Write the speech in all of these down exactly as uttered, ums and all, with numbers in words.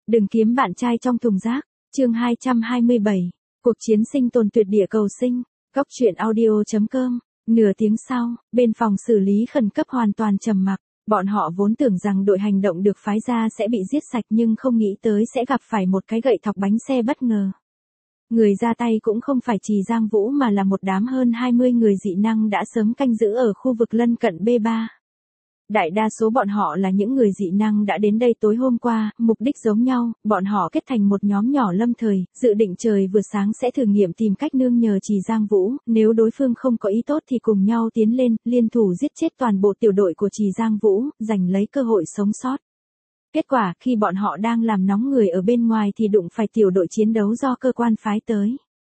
Đừng kiếm bạn trai trong thùng rác. Chương hai trăm hai mươi bảy. Cuộc chiến sinh tồn tuyệt địa cầu sinh. Góc truyện audio chấm com. Nửa tiếng sau, bên phòng xử lý khẩn cấp hoàn toàn trầm mặc. Bọn họ vốn tưởng rằng đội hành động được phái ra sẽ bị giết sạch nhưng không nghĩ tới sẽ gặp phải một cái gậy thọc bánh xe bất ngờ. Người ra tay cũng không phải Trì Giang Vũ mà là một đám hơn hai mươi người dị năng đã sớm canh giữ ở khu vực lân cận B ba. Đại đa số bọn họ là những người dị năng đã đến đây tối hôm qua, mục đích giống nhau, bọn họ kết thành một nhóm nhỏ lâm thời, dự định trời vừa sáng sẽ thử nghiệm tìm cách nương nhờ Trì Giang Vũ, nếu đối phương không có ý tốt thì cùng nhau tiến lên, liên thủ giết chết toàn bộ tiểu đội của Trì Giang Vũ, giành lấy cơ hội sống sót. Kết quả, khi bọn họ đang làm nóng người ở bên ngoài thì đụng phải tiểu đội chiến đấu do cơ quan phái tới.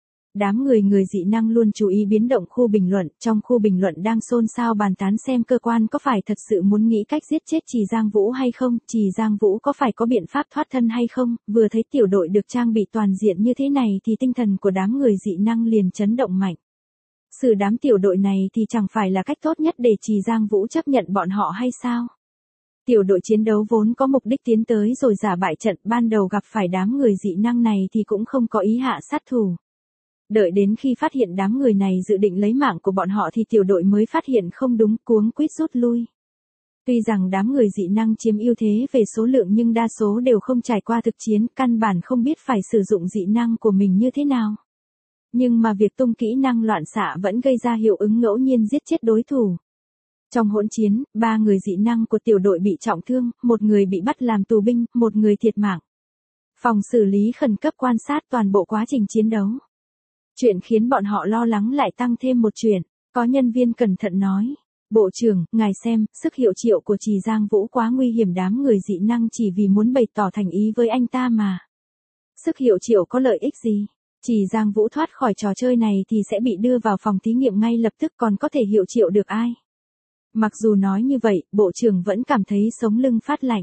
Đám người người dị năng luôn chú ý biến động khu bình luận, trong khu bình luận đang xôn xao bàn tán xem cơ quan có phải thật sự muốn nghĩ cách giết chết Trì Giang Vũ hay không, Trì Giang Vũ có phải có biện pháp thoát thân hay không, vừa thấy tiểu đội được trang bị toàn diện như thế này thì tinh thần của đám người dị năng liền chấn động mạnh. Xử đám tiểu đội này thì chẳng phải là cách tốt nhất để Trì Giang Vũ chấp nhận bọn họ hay sao? Tiểu đội chiến đấu vốn có mục đích tiến tới rồi giả bại trận, ban đầu gặp phải đám người dị năng này thì cũng không có ý hạ sát thủ. Đợi đến khi phát hiện đám người này dự định lấy mạng của bọn họ thì tiểu đội mới phát hiện không đúng, cuống quýt rút lui. Tuy rằng đám người dị năng chiếm ưu thế về số lượng nhưng đa số đều không trải qua thực chiến, căn bản không biết phải sử dụng dị năng của mình như thế nào. Nhưng mà việc tung kỹ năng loạn xạ vẫn gây ra hiệu ứng ngẫu nhiên giết chết đối thủ. Trong hỗn chiến, ba người dị năng của tiểu đội bị trọng thương, một người bị bắt làm tù binh, một người thiệt mạng. Phòng xử lý khẩn cấp quan sát toàn bộ quá trình chiến đấu. Chuyện khiến bọn họ lo lắng lại tăng thêm một chuyện, có nhân viên cẩn thận nói. Bộ trưởng, ngài xem, sức hiệu triệu của Trì Giang Vũ quá nguy hiểm, đám người dị năng chỉ vì muốn bày tỏ thành ý với anh ta mà. Sức hiệu triệu có lợi ích gì? Trì Giang Vũ thoát khỏi trò chơi này thì sẽ bị đưa vào phòng thí nghiệm ngay lập tức, còn có thể hiệu triệu được ai? Mặc dù nói như vậy, bộ trưởng vẫn cảm thấy sống lưng phát lạnh.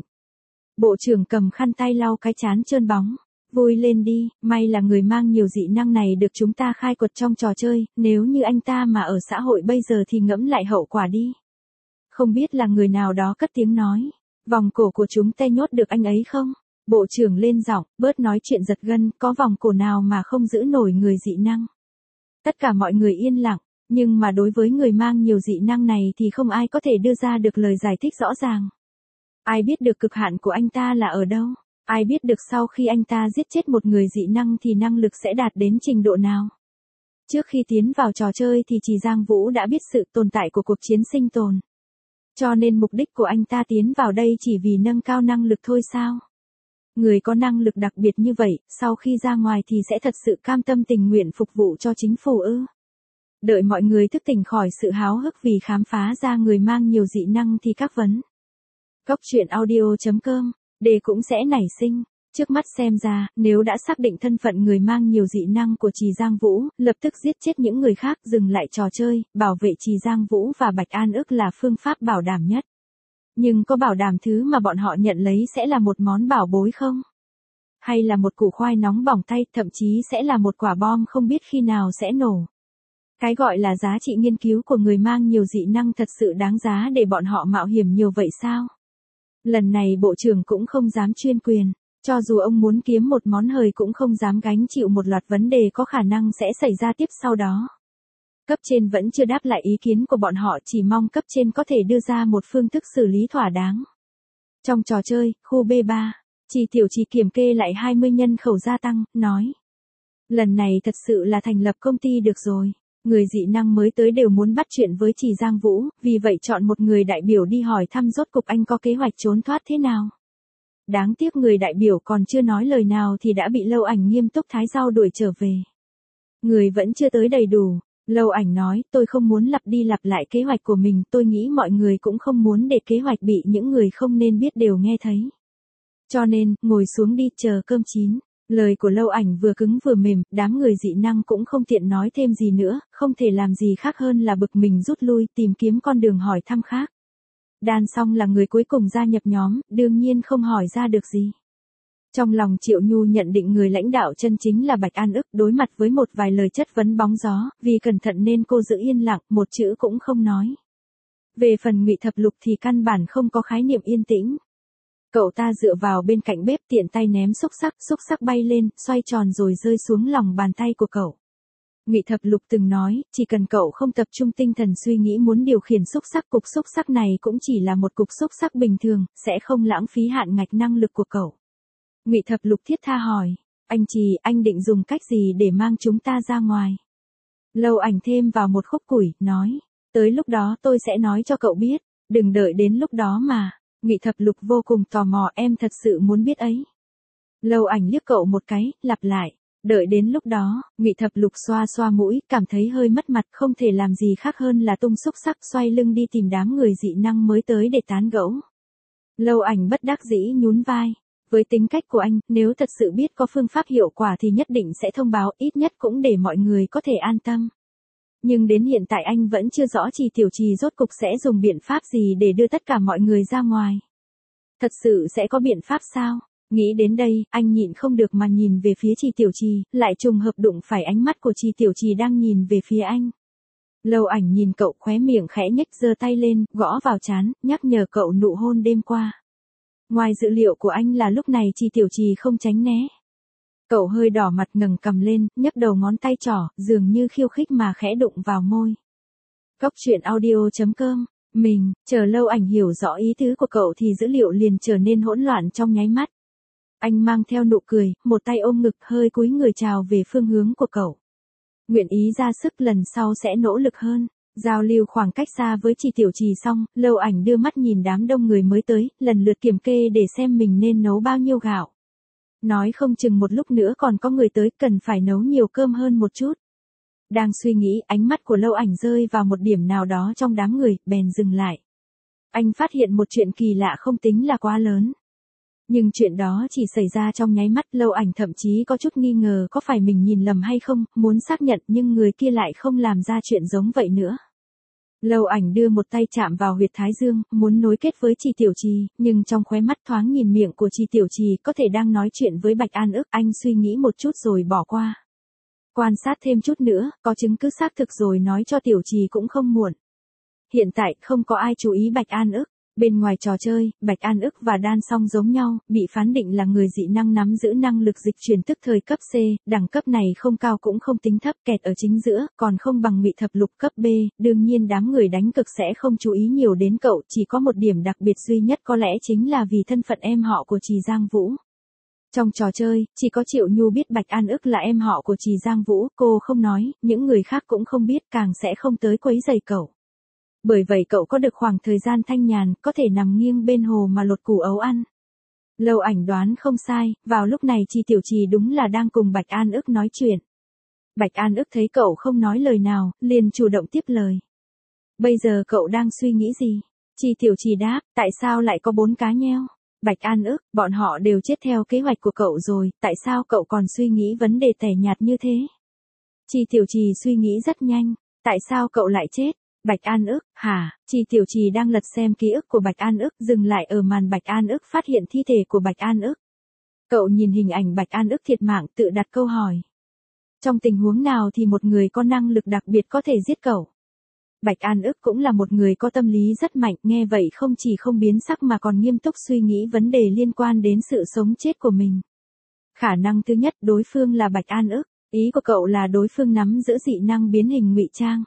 Bộ trưởng cầm khăn tay lau cái trán trơn bóng. Vui lên đi, may là người mang nhiều dị năng này được chúng ta khai quật trong trò chơi, nếu như anh ta mà ở xã hội bây giờ thì ngẫm lại hậu quả đi. Không biết là người nào đó cất tiếng nói, vòng cổ của chúng ta nhốt được anh ấy không? Bộ trưởng lên giọng, bớt nói chuyện giật gân, có vòng cổ nào mà không giữ nổi người dị năng. Tất cả mọi người yên lặng, nhưng mà đối với người mang nhiều dị năng này thì không ai có thể đưa ra được lời giải thích rõ ràng. Ai biết được cực hạn của anh ta là ở đâu? Ai biết được sau khi anh ta giết chết một người dị năng thì năng lực sẽ đạt đến trình độ nào? Trước khi tiến vào trò chơi thì Trì Giang Vũ đã biết sự tồn tại của cuộc chiến sinh tồn. Cho nên mục đích của anh ta tiến vào đây chỉ vì nâng cao năng lực thôi sao? Người có năng lực đặc biệt như vậy, sau khi ra ngoài thì sẽ thật sự cam tâm tình nguyện phục vụ cho chính phủ ư? Đợi mọi người thức tỉnh khỏi sự háo hức vì khám phá ra người mang nhiều dị năng thì các vấn. Góc truyện audio chấm com. Đề cũng sẽ nảy sinh. Trước mắt xem ra, nếu đã xác định thân phận người mang nhiều dị năng của Trì Giang Vũ, lập tức giết chết những người khác, dừng lại trò chơi, bảo vệ Trì Giang Vũ và Bạch An ức là phương pháp bảo đảm nhất. Nhưng có bảo đảm thứ mà bọn họ nhận lấy sẽ là một món bảo bối không? Hay là một củ khoai nóng bỏng tay, thậm chí sẽ là một quả bom không biết khi nào sẽ nổ? Cái gọi là giá trị nghiên cứu của người mang nhiều dị năng thật sự đáng giá để bọn họ mạo hiểm nhiều vậy sao? Lần này bộ trưởng cũng không dám chuyên quyền, cho dù ông muốn kiếm một món hời cũng không dám gánh chịu một loạt vấn đề có khả năng sẽ xảy ra tiếp sau đó. Cấp trên vẫn chưa đáp lại ý kiến của bọn họ, chỉ mong cấp trên có thể đưa ra một phương thức xử lý thỏa đáng. Trong trò chơi, khu B ba, Trì Tiểu Trì kiểm kê lại hai mươi nhân khẩu gia tăng, nói. Lần này thật sự là thành lập công ty được rồi. Người dị năng mới tới đều muốn bắt chuyện với Trì Giang Vũ, vì vậy chọn một người đại biểu đi hỏi thăm rốt cục anh có kế hoạch trốn thoát thế nào. Đáng tiếc người đại biểu còn chưa nói lời nào thì đã bị Lâu Ảnh nghiêm túc thái rau đuổi trở về. Người vẫn chưa tới đầy đủ. Lâu Ảnh nói, tôi không muốn lặp đi lặp lại kế hoạch của mình, tôi nghĩ mọi người cũng không muốn để kế hoạch bị những người không nên biết đều nghe thấy. Cho nên, ngồi xuống đi, chờ cơm chín. Lời của Lâu Ảnh vừa cứng vừa mềm, đám người dị năng cũng không tiện nói thêm gì nữa, không thể làm gì khác hơn là bực mình rút lui, tìm kiếm con đường hỏi thăm khác. Đan Song là người cuối cùng gia nhập nhóm, đương nhiên không hỏi ra được gì. Trong lòng Triệu Nhu nhận định người lãnh đạo chân chính là Bạch An ức, đối mặt với một vài lời chất vấn bóng gió, vì cẩn thận nên cô giữ yên lặng, một chữ cũng không nói. Về phần Ngụy Thập Lục thì căn bản không có khái niệm yên tĩnh. Cậu ta dựa vào bên cạnh bếp tiện tay ném xúc xắc, xúc xắc bay lên, xoay tròn rồi rơi xuống lòng bàn tay của cậu. Ngụy Thập Lục từng nói, chỉ cần cậu không tập trung tinh thần suy nghĩ muốn điều khiển xúc xắc, cục xúc xắc này cũng chỉ là một cục xúc xắc bình thường, sẽ không lãng phí hạn ngạch năng lực của cậu. Ngụy Thập Lục thiết tha hỏi, anh Trì, anh định dùng cách gì để mang chúng ta ra ngoài? Lâu Ảnh thêm vào một khúc củi, nói, tới lúc đó tôi sẽ nói cho cậu biết, đừng đợi đến lúc đó mà. Ngụy Thập Lục vô cùng tò mò, em thật sự muốn biết ấy. Lâu Ảnh liếc cậu một cái, lặp lại, đợi đến lúc đó. Ngụy Thập Lục xoa xoa mũi, cảm thấy hơi mất mặt, không thể làm gì khác hơn là tung xúc xắc xoay lưng đi tìm đám người dị năng mới tới để tán gẫu. Lâu Ảnh bất đắc dĩ nhún vai. Với tính cách của anh, nếu thật sự biết có phương pháp hiệu quả thì nhất định sẽ thông báo, ít nhất cũng để mọi người có thể an tâm. Nhưng đến hiện tại anh vẫn chưa rõ Trì Tiểu Trì rốt cục sẽ dùng biện pháp gì để đưa tất cả mọi người ra ngoài. Thật sự sẽ có biện pháp sao? Nghĩ đến đây, anh nhịn không được mà nhìn về phía Trì Tiểu Trì, lại trùng hợp đụng phải ánh mắt của Trì Tiểu Trì đang nhìn về phía anh. Lâu Ảnh nhìn cậu, khóe miệng khẽ nhếch, giơ tay lên, gõ vào trán, nhắc nhở cậu nụ hôn đêm qua. Ngoài dự liệu của anh là lúc này Trì Tiểu Trì không tránh né. Cậu hơi đỏ mặt ngẩng cằm lên, nhấc đầu ngón tay trỏ, dường như khiêu khích mà khẽ đụng vào môi. Cốc truyện audio chấm com, mình, chờ Lâu Ảnh hiểu rõ ý tứ của cậu thì dữ liệu liền trở nên hỗn loạn trong nháy mắt. Anh mang theo nụ cười, một tay ôm ngực hơi cúi người chào về phương hướng của cậu. Nguyện ý ra sức lần sau sẽ nỗ lực hơn. Giao lưu khoảng cách xa với Trì Tiểu Trì xong, Lâu Ảnh đưa mắt nhìn đám đông người mới tới, lần lượt kiểm kê để xem mình nên nấu bao nhiêu gạo. Nói không chừng một lúc nữa còn có người tới, cần phải nấu nhiều cơm hơn một chút. Đang suy nghĩ, ánh mắt của Lâu Ảnh rơi vào một điểm nào đó trong đám người, bèn dừng lại. Anh phát hiện một chuyện kỳ lạ không tính là quá lớn. Nhưng chuyện đó chỉ xảy ra trong nháy mắt, Lâu Ảnh thậm chí có chút nghi ngờ có phải mình nhìn lầm hay không, muốn xác nhận nhưng người kia lại không làm ra chuyện giống vậy nữa. Lâu Ảnh đưa một tay chạm vào huyệt thái dương, muốn nối kết với Trì Tiểu Trì, nhưng trong khóe mắt thoáng nhìn miệng của Trì Tiểu Trì có thể đang nói chuyện với Bạch An Ức, anh suy nghĩ một chút rồi bỏ qua. Quan sát thêm chút nữa, có chứng cứ xác thực rồi nói cho Tiểu Trì cũng không muộn. Hiện tại không có ai chú ý Bạch An Ức. Bên ngoài trò chơi, Bạch An Ức và Đan Song giống nhau, bị phán định là người dị năng nắm giữ năng lực dịch chuyển tức thời cấp C, đẳng cấp này không cao cũng không tính thấp, kẹt ở chính giữa, còn không bằng Ngụy Thập Lục cấp B, đương nhiên đám người đánh cực sẽ không chú ý nhiều đến cậu, chỉ có một điểm đặc biệt duy nhất có lẽ chính là vì thân phận em họ của Trì Giang Vũ. Trong trò chơi, chỉ có Triệu Nhu biết Bạch An Ức là em họ của Trì Giang Vũ, cô không nói, những người khác cũng không biết, càng sẽ không tới quấy rầy cậu. Bởi vậy cậu có được khoảng thời gian thanh nhàn, có thể nằm nghiêng bên hồ mà lột củ ấu ăn. Lâu Ảnh đoán không sai, vào lúc này Trì Tiểu Trì đúng là đang cùng Bạch An Ức nói chuyện. Bạch An Ức thấy cậu không nói lời nào, liền chủ động tiếp lời. Bây giờ cậu đang suy nghĩ gì? Trì Tiểu Trì đáp, tại sao lại có bốn cá nheo? Bạch An Ức, bọn họ đều chết theo kế hoạch của cậu rồi, tại sao cậu còn suy nghĩ vấn đề tẻ nhạt như thế? Trì Tiểu Trì suy nghĩ rất nhanh, tại sao cậu lại chết? Bạch An Ức, hả? Trì Tiểu Trì đang lật xem ký ức của Bạch An Ức, dừng lại ở màn Bạch An Ức phát hiện thi thể của Bạch An Ức. Cậu nhìn hình ảnh Bạch An Ức thiệt mạng, tự đặt câu hỏi. Trong tình huống nào thì một người có năng lực đặc biệt có thể giết cậu? Bạch An Ức cũng là một người có tâm lý rất mạnh, nghe vậy không chỉ không biến sắc mà còn nghiêm túc suy nghĩ vấn đề liên quan đến sự sống chết của mình. Khả năng thứ nhất, đối phương là Bạch An Ức, ý của cậu là đối phương nắm giữ dị năng biến hình ngụy trang.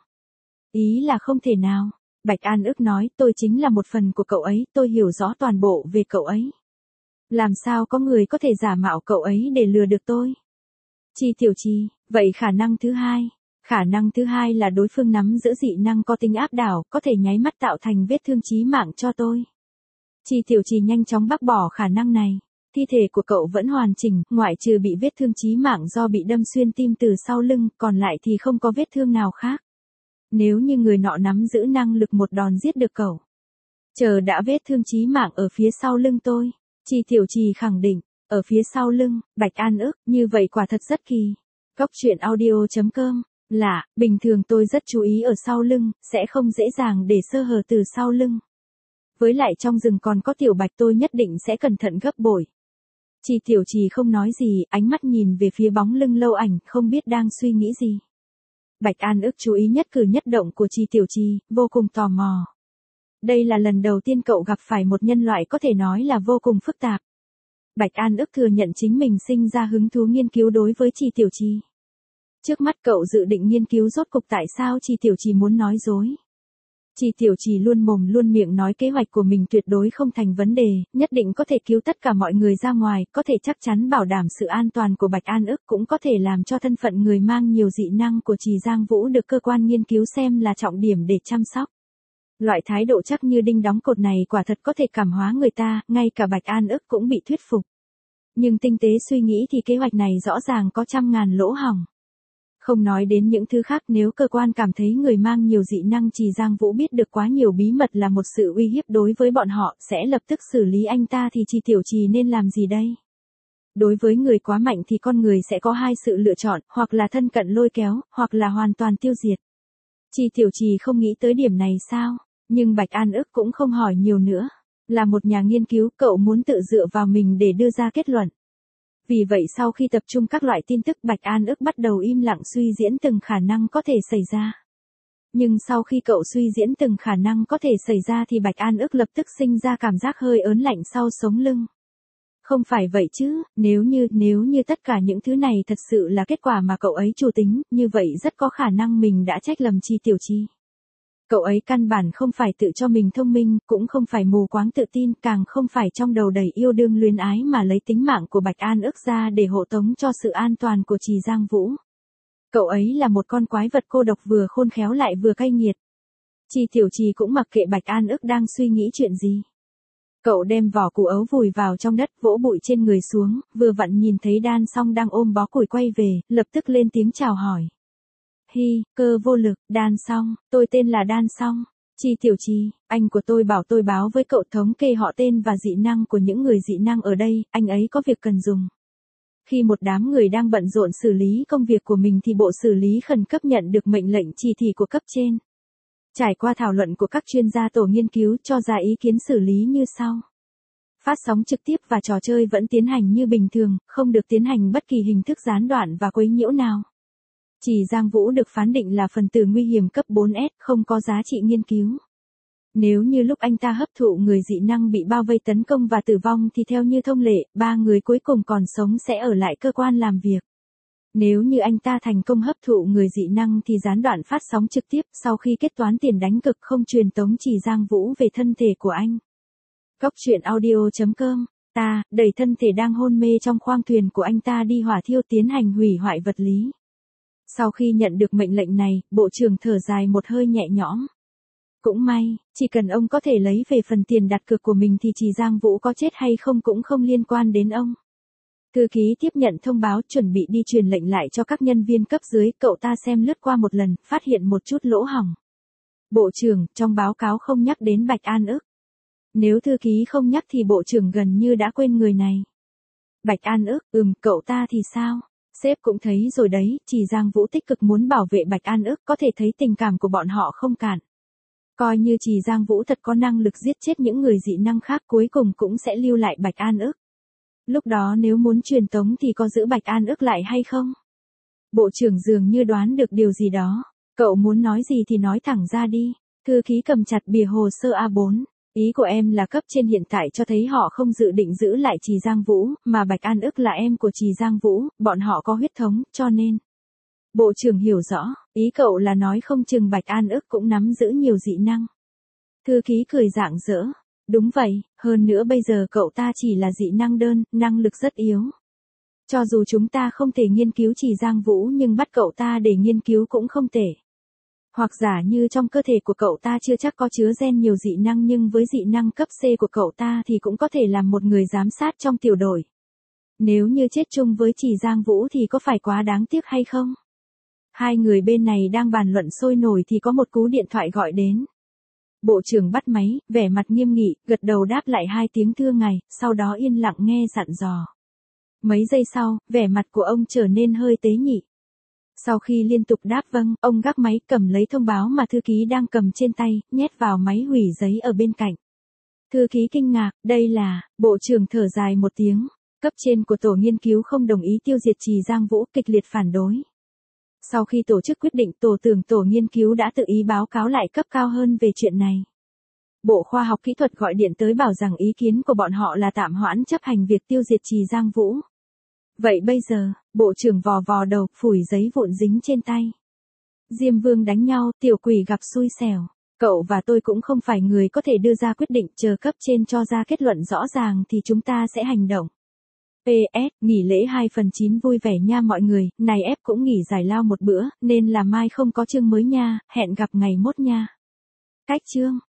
Ý là không thể nào. Bạch An Ức nói, tôi chính là một phần của cậu ấy, tôi hiểu rõ toàn bộ về cậu ấy. Làm sao có người có thể giả mạo cậu ấy để lừa được tôi? Trì Tiểu Trì, vậy khả năng thứ hai. Khả năng thứ hai là đối phương nắm giữ dị năng có tính áp đảo, có thể nháy mắt tạo thành vết thương chí mạng cho tôi. Trì Tiểu Trì nhanh chóng bác bỏ khả năng này. Thi thể của cậu vẫn hoàn chỉnh, ngoại trừ bị vết thương chí mạng do bị đâm xuyên tim từ sau lưng, còn lại thì không có vết thương nào khác. Nếu như người nọ nắm giữ năng lực một đòn giết được cậu. Chờ đã vết thương chí mạng ở phía sau lưng tôi. Trì Tiểu Trì khẳng định, ở phía sau lưng, Bạch An Ức, như vậy quả thật rất kỳ. Cốc truyện audio chấm com, lạ, bình thường tôi rất chú ý ở sau lưng, sẽ không dễ dàng để sơ hở từ sau lưng. Với lại trong rừng còn có Tiểu Bạch tôi nhất định sẽ cẩn thận gấp bội. Trì Tiểu Trì không nói gì, ánh mắt nhìn về phía bóng lưng Lâu Ảnh, không biết đang suy nghĩ gì. Bạch An Ức chú ý nhất cử nhất động của Trì Tiểu Trì, vô cùng tò mò. Đây là lần đầu tiên cậu gặp phải một nhân loại có thể nói là vô cùng phức tạp. Bạch An ức thừa nhận chính mình sinh ra hứng thú nghiên cứu đối với Trì Tiểu Trì. Trước mắt cậu dự định nghiên cứu rốt cục tại sao Trì Tiểu Trì muốn nói dối. Trì Tiểu Trì luôn mồm luôn miệng nói kế hoạch của mình tuyệt đối không thành vấn đề, nhất định có thể cứu tất cả mọi người ra ngoài, có thể chắc chắn bảo đảm sự an toàn của Bạch An ức, cũng có thể làm cho thân phận người mang nhiều dị năng của Trì Giang Vũ được cơ quan nghiên cứu xem là trọng điểm để chăm sóc. Loại thái độ chắc như đinh đóng cột này quả thật có thể cảm hóa người ta, ngay cả Bạch An ức cũng bị thuyết phục. Nhưng tinh tế suy nghĩ thì kế hoạch này rõ ràng có trăm ngàn lỗ hổng. Không nói đến những thứ khác, nếu cơ quan cảm thấy người mang nhiều dị năng Trì Giang Vũ biết được quá nhiều bí mật là một sự uy hiếp đối với bọn họ, sẽ lập tức xử lý anh ta thì Trì Tiểu Trì nên làm gì đây? Đối với người quá mạnh thì con người sẽ có hai sự lựa chọn, hoặc là thân cận lôi kéo, hoặc là hoàn toàn tiêu diệt. Trì Tiểu Trì không nghĩ tới điểm này sao? Nhưng Bạch An ức cũng không hỏi nhiều nữa. Là một nhà nghiên cứu, cậu muốn tự dựa vào mình để đưa ra kết luận. Vì vậy sau khi tập trung các loại tin tức, Bạch An ức bắt đầu im lặng suy diễn từng khả năng có thể xảy ra. Nhưng sau khi cậu suy diễn từng khả năng có thể xảy ra thì Bạch An ức lập tức sinh ra cảm giác hơi ớn lạnh sau sống lưng. Không phải vậy chứ, nếu như, nếu như tất cả những thứ này thật sự là kết quả mà cậu ấy chủ tính, như vậy rất có khả năng mình đã trách lầm Trì Tiểu Trì. Cậu ấy căn bản không phải tự cho mình thông minh, cũng không phải mù quáng tự tin, càng không phải trong đầu đầy yêu đương luyến ái mà lấy tính mạng của Bạch An ức ra để hộ tống cho sự an toàn của Trì Giang Vũ. Cậu ấy là một con quái vật cô độc vừa khôn khéo lại vừa cay nghiệt. Trì Tiểu Trì cũng mặc kệ Bạch An ức đang suy nghĩ chuyện gì. Cậu đem vỏ củ ấu vùi vào trong đất, vỗ bụi trên người xuống, vừa vặn nhìn thấy Đan Song đang ôm bó củi quay về, lập tức lên tiếng chào hỏi. Hi, Cơ Vô Lực, Đan Song, tôi tên là Đan Song. Trì Tiểu Trì, anh của tôi bảo tôi báo với cậu thống kê họ tên và dị năng của những người dị năng ở đây, anh ấy có việc cần dùng. Khi một đám người đang bận rộn xử lý công việc của mình thì bộ xử lý khẩn cấp nhận được mệnh lệnh chỉ thị của cấp trên. Trải qua thảo luận của các chuyên gia tổ nghiên cứu cho ra ý kiến xử lý như sau. Phát sóng trực tiếp và trò chơi vẫn tiến hành như bình thường, không được tiến hành bất kỳ hình thức gián đoạn và quấy nhiễu nào. Trì Giang Vũ được phán định là phần tử nguy hiểm cấp bốn S, không có giá trị nghiên cứu. Nếu như lúc anh ta hấp thụ người dị năng bị bao vây tấn công và tử vong thì theo như thông lệ, ba người cuối cùng còn sống sẽ ở lại cơ quan làm việc. Nếu như anh ta thành công hấp thụ người dị năng thì gián đoạn phát sóng trực tiếp, sau khi kết toán tiền đánh cực không truyền tống Trì Giang Vũ về thân thể của anh. Góc truyện audio chấm com, ta, đẩy thân thể đang hôn mê trong khoang thuyền của anh ta đi hỏa thiêu tiến hành hủy hoại vật lý. Sau khi nhận được mệnh lệnh này, bộ trưởng thở dài một hơi nhẹ nhõm. Cũng may, chỉ cần ông có thể lấy về phần tiền đặt cược của mình thì Trì Giang Vũ có chết hay không cũng không liên quan đến ông. Thư ký tiếp nhận thông báo chuẩn bị đi truyền lệnh lại cho các nhân viên cấp dưới, cậu ta xem lướt qua một lần, phát hiện một chút lỗ hổng. Bộ trưởng, trong báo cáo không nhắc đến Bạch An ức. Nếu thư ký không nhắc thì bộ trưởng gần như đã quên người này. Bạch An ức, ừm, cậu ta thì sao? Sếp cũng thấy rồi đấy, Trì Giang Vũ tích cực muốn bảo vệ Bạch An ức, có thể thấy tình cảm của bọn họ không cạn. Coi như Trì Giang Vũ thật có năng lực giết chết những người dị năng khác, cuối cùng cũng sẽ lưu lại Bạch An ức. Lúc đó nếu muốn truyền tống thì có giữ Bạch An ức lại hay không? Bộ trưởng dường như đoán được điều gì đó. Cậu muốn nói gì thì nói thẳng ra đi. Thư ký cầm chặt bìa hồ sơ A bốn. Ý của em là cấp trên hiện tại cho thấy họ không dự định giữ lại Trì Giang Vũ, mà Bạch An ức là em của Trì Giang Vũ, bọn họ có huyết thống, cho nên. Bộ trưởng hiểu rõ, ý cậu là nói không chừng Bạch An ức cũng nắm giữ nhiều dị năng. Thư ký cười rạng rỡ. Đúng vậy, hơn nữa bây giờ cậu ta chỉ là dị năng đơn, năng lực rất yếu. Cho dù chúng ta không thể nghiên cứu Trì Giang Vũ nhưng bắt cậu ta để nghiên cứu cũng không tệ. Hoặc giả như trong cơ thể của cậu ta chưa chắc có chứa gen nhiều dị năng nhưng với dị năng cấp C của cậu ta thì cũng có thể làm một người giám sát trong tiểu đội. Nếu như chết chung với Trì Giang Vũ thì có phải quá đáng tiếc hay không? Hai người bên này đang bàn luận sôi nổi thì có một cú điện thoại gọi đến. Bộ trưởng bắt máy, vẻ mặt nghiêm nghị, gật đầu đáp lại hai tiếng thưa ngài, sau đó yên lặng nghe dặn dò. Mấy giây sau, vẻ mặt của ông trở nên hơi tế nhị. Sau khi liên tục đáp vâng, ông gác máy cầm lấy thông báo mà thư ký đang cầm trên tay, nhét vào máy hủy giấy ở bên cạnh. Thư ký kinh ngạc, đây là, bộ trưởng thở dài một tiếng, cấp trên của tổ nghiên cứu không đồng ý tiêu diệt Trì Giang Vũ, kịch liệt phản đối. Sau khi tổ chức quyết định, tổ trưởng tổ nghiên cứu đã tự ý báo cáo lại cấp cao hơn về chuyện này. Bộ Khoa học Kỹ thuật gọi điện tới bảo rằng ý kiến của bọn họ là tạm hoãn chấp hành việc tiêu diệt Trì Giang Vũ. Vậy bây giờ, bộ trưởng vò vò đầu, phủi giấy vụn dính trên tay. Diêm Vương đánh nhau, tiểu quỷ gặp xui xẻo. Cậu và tôi cũng không phải người có thể đưa ra quyết định, chờ cấp trên cho ra kết luận rõ ràng thì chúng ta sẽ hành động. pê ét, nghỉ lễ hai phần chín vui vẻ nha mọi người, này ép cũng nghỉ giải lao một bữa, nên là mai không có chương mới nha, hẹn gặp ngày mốt nha. Cách chương.